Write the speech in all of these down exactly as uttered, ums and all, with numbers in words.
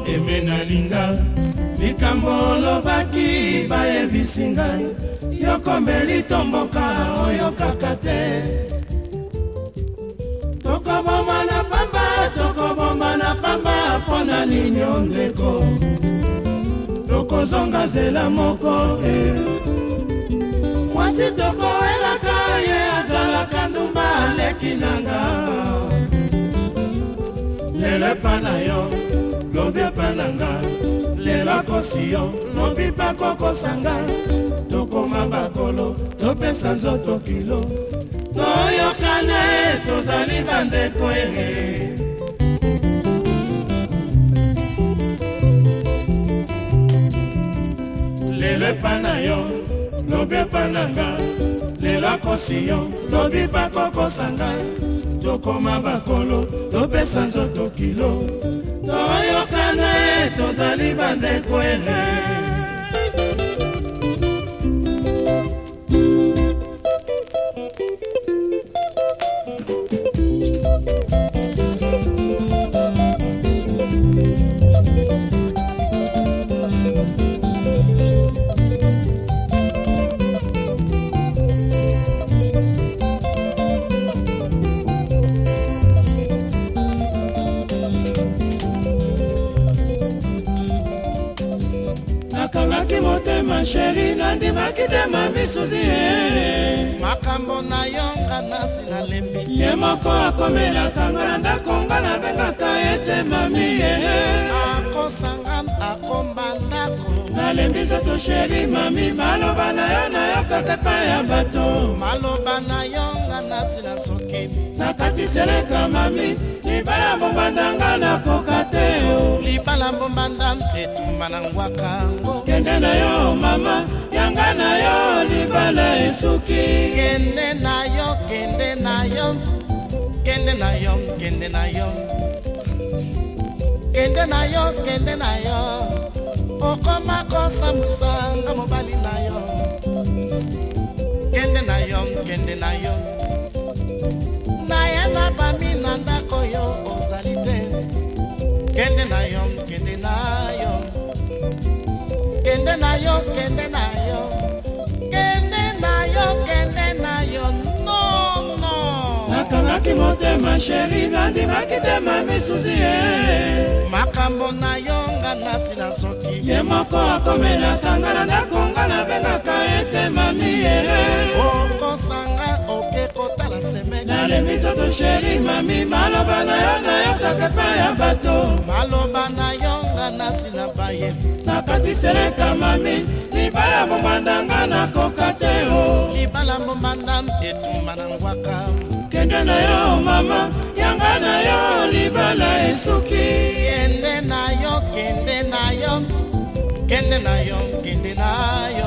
emena linga likambo lobaki bayebisi ngai yokombeli tomboka oyo kaka te tokoboma na pamba tokoboma na pamba mpona nini ondeko tokozonga zela moko e mwasi tokoelaka ye azalaka ndumba aleki nanga lelo epa na yo lobi epa nanga lelo akosi yo lobi bakokosanga tokoma bakolo topesa nzoto kilo toyokane tozali bandeko ere lelo epa na yo lobi epa nanga lelo akosi yo lobi bakokosanga tokoma bakolo topesa nzoto kilo toyokana tozali bandeko ere nakangaki motema sheri nandimaki te mami suzi e makambo na yo nga nasi nalembi ye moko akomelaka nga na ndako nga nabengaka ete mami e akosanga akomba ndako nalembi nzoto sheri mami maloba na yo nayokaka epai ya bato maloba na yo nga nasi na soki nakatiseleka mami libala bombandanga nakoka te libala bombanda etumba na ngwakango kende na yo mama yanga na yo libala esuki kende na yo kende na yo kende na yo kende na yo kende na yo kende na yo okoma kosamwisa nga mobali na yo kende na yo kende na yo naye na bami na ndako yo ozali te kende na yo kende na yo kende na yo kende na yo kende na yo kende na yo no no nakangaki motema sheri nandimaki te mami suzi e makambo na yo nga nasi na soki ye moko akomelaka nga na ndako nga nabengaka ete mami e okosanga oke kotala semeki nalembi nzoto sheri mami maloba na yo nayokaka epai ya bato maloba na yo nga nasi na baye nakatiseleka mami libala bombandanga nakoka te o libala bombanda etumba na ngwaka kende na yo mama yanga na yo libala esuki kende na yo kende na yo kende na yo kende na yo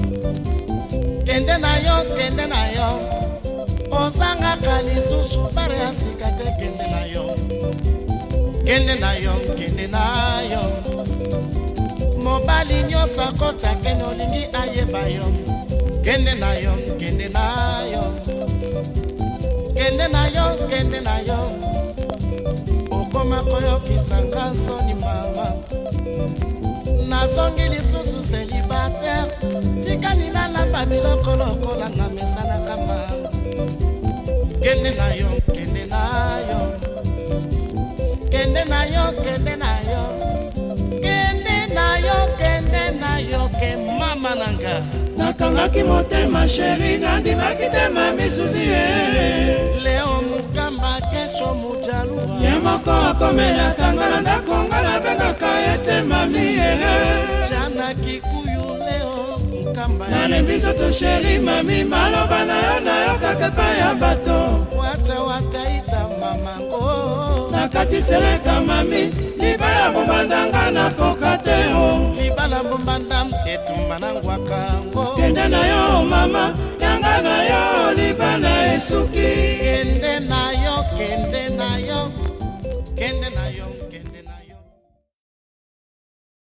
kende na yo kende na yo ozangaka lisusu bare ya sika te kende na yo kende na yo kende na yo mobali nyonso akota kende olingi ayeba yo kende na yo kende na yo kende na yo kende na yo okoma koyokisanga nsoni mama nazongi lisusu célibataire tikali nalamba biloko lokola na mesa na kama kende na yo kende na yo kende na yo kende na yo kende na yo kende na yo ke mama nanga nakangaki motema sheri nandimaki te mami suzi e leo mukamba kesho mujalua ye moko akomelaka nga na ndako nga nabengaka ete mami e jana kikuyu leo mukamba nalembi nzoto sheri mami maloba na yo nayokaka epai ya bato wacha wataita mamango nakatiseleka mami libala bombandanga nakoka te o libala bombanda etumba na ngwakango kende na yo mama yanga na yo libala esuki